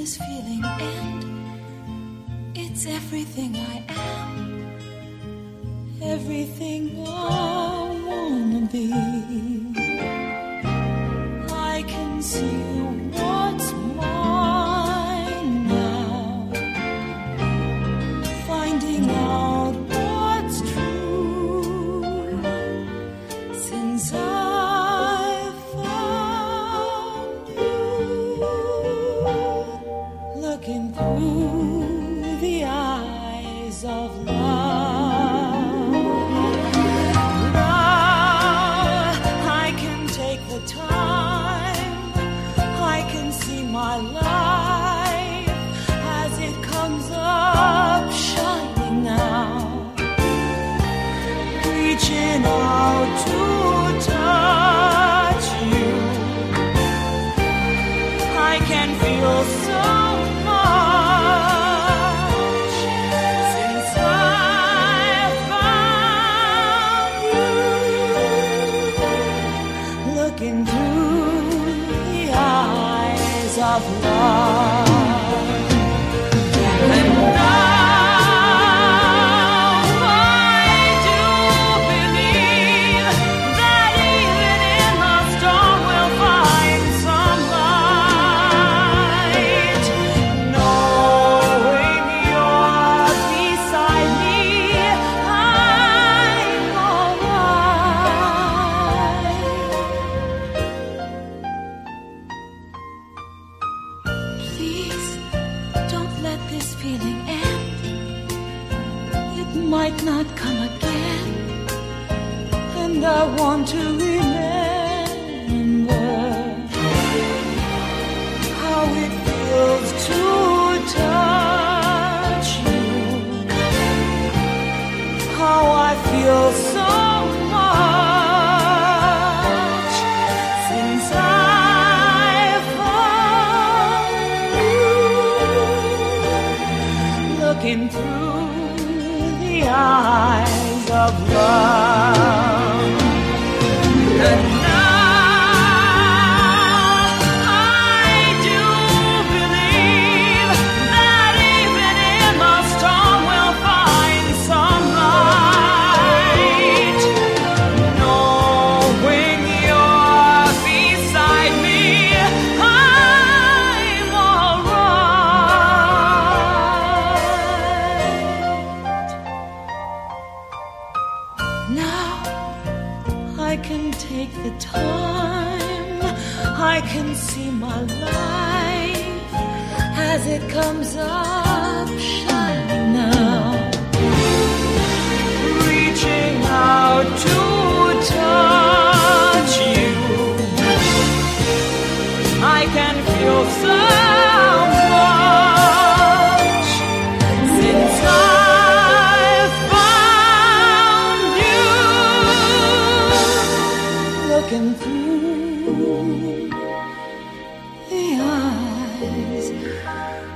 this feeling end. It's everything I am, everything I wanna be. I can see what's mine now, finding out what's true since I've found you. Looking through the eyes of love, now I can take the time, I can see my life as it comes up shining now, reaching out to touch you. I can feel so much since I found you. Looking through the eyes of love. And now I do believe that even in the storm we'll find some light. Knowing you're beside me, I'm alright. Please don't let this feeling end. It might not come again, and I want to remember how it feels to touch you, how I feel so much since I found you. Looking through the eyes of love. And now I do believe that even in the storm we'll find some light. Knowing you're beside me, I'm alright. Now I can take the time, I can see my life as it comes up shining now, reaching out to touch you. I can feel so much since I've found you. Looking through the eyes